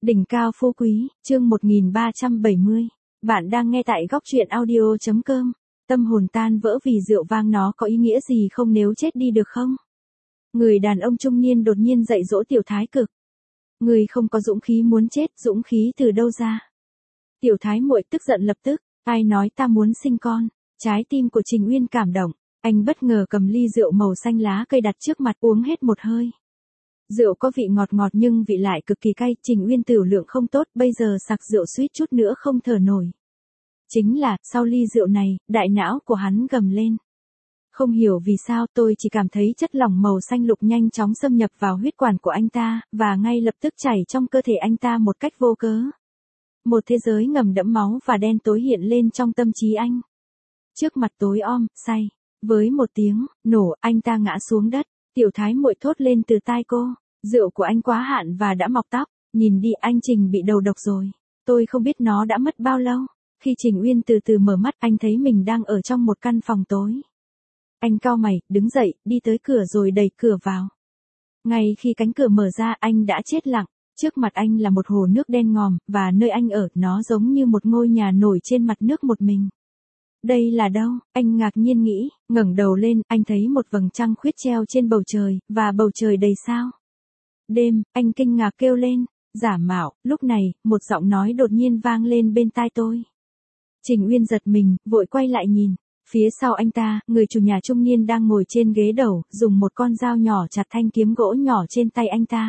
Đỉnh cao phú quý, chương 1370. Bạn đang nghe tại góc truyện audio.com. Tâm hồn tan vỡ vì rượu vang, nó có ý nghĩa gì không nếu chết đi được không? Người đàn ông trung niên đột nhiên dạy dỗ Tiểu Thái Cực. Người không có dũng khí muốn chết, dũng khí từ đâu ra? Tiểu Thái muội tức giận lập tức, ai nói ta muốn sinh con? Trái tim của Trình Uyên cảm động, anh bất ngờ cầm ly rượu màu xanh lá cây đặt trước mặt uống hết một hơi. Rượu có vị ngọt ngọt nhưng vị lại cực kỳ cay, Trình Uyên tiểu lượng không tốt, bây giờ sặc rượu suýt chút nữa không thở nổi. Chính là, sau ly rượu này, đại não của hắn gầm lên. Không hiểu vì sao tôi chỉ cảm thấy chất lỏng màu xanh lục nhanh chóng xâm nhập vào huyết quản của anh ta, và ngay lập tức chảy trong cơ thể anh ta một cách vô cớ. Một thế giới ngầm đẫm máu và đen tối hiện lên trong tâm trí anh. Trước mặt tối om, say. Với một tiếng, nổ, anh ta ngã xuống đất. Tiểu Thái muội thốt lên từ tai cô. Rượu của anh quá hạn và đã mọc tóc. Nhìn đi, anh Trình bị đầu độc rồi. Tôi không biết nó đã mất bao lâu. Khi Trình Uyên từ từ mở mắt, anh thấy mình đang ở trong một căn phòng tối. Anh cau mày, đứng dậy, đi tới cửa rồi đẩy cửa vào. Ngay khi cánh cửa mở ra, anh đã chết lặng. Trước mặt anh là một hồ nước đen ngòm, và nơi anh ở, nó giống như một ngôi nhà nổi trên mặt nước một mình. Đây là đâu? Anh ngạc nhiên nghĩ, ngẩng đầu lên, anh thấy một vầng trăng khuyết treo trên bầu trời, và bầu trời đầy sao. Đêm, anh kinh ngạc kêu lên, giả mạo. Lúc này, một giọng nói đột nhiên vang lên bên tai tôi. Trình Uyên giật mình, vội quay lại nhìn. Phía sau anh ta, người chủ nhà trung niên đang ngồi trên ghế đầu, dùng một con dao nhỏ chặt thanh kiếm gỗ nhỏ trên tay anh ta.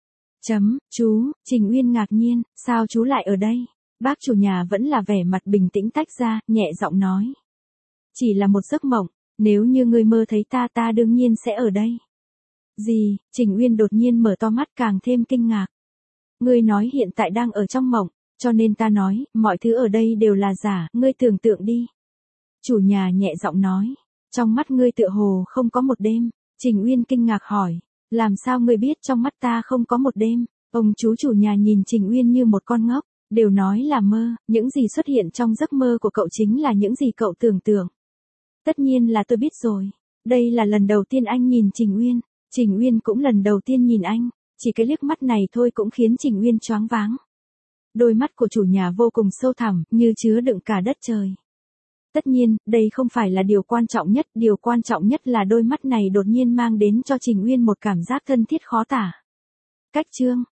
Chú, Trình Uyên ngạc nhiên, sao chú lại ở đây? Bác chủ nhà vẫn là vẻ mặt bình tĩnh tách ra, nhẹ giọng nói. Chỉ là một giấc mộng, nếu như ngươi mơ thấy ta đương nhiên sẽ ở đây. Gì? Trình Uyên đột nhiên mở to mắt càng thêm kinh ngạc. Ngươi nói hiện tại đang ở trong mộng, cho nên ta nói, mọi thứ ở đây đều là giả, ngươi tưởng tượng đi. Chủ nhà nhẹ giọng nói, trong mắt ngươi tựa hồ không có một đêm. Trình Uyên kinh ngạc hỏi, làm sao ngươi biết trong mắt ta không có một đêm? Ông chú chủ nhà nhìn Trình Uyên như một con ngốc. Đều nói là mơ, những gì xuất hiện trong giấc mơ của cậu chính là những gì cậu tưởng tượng. Tất nhiên là tôi biết rồi. Đây là lần đầu tiên anh nhìn Trình Uyên. Trình Uyên cũng lần đầu tiên nhìn anh. Chỉ cái liếc mắt này thôi cũng khiến Trình Uyên choáng váng. Đôi mắt của chủ nhà vô cùng sâu thẳm, như chứa đựng cả đất trời. Tất nhiên, đây không phải là điều quan trọng nhất. Điều quan trọng nhất là đôi mắt này đột nhiên mang đến cho Trình Uyên một cảm giác thân thiết khó tả. Cách chương,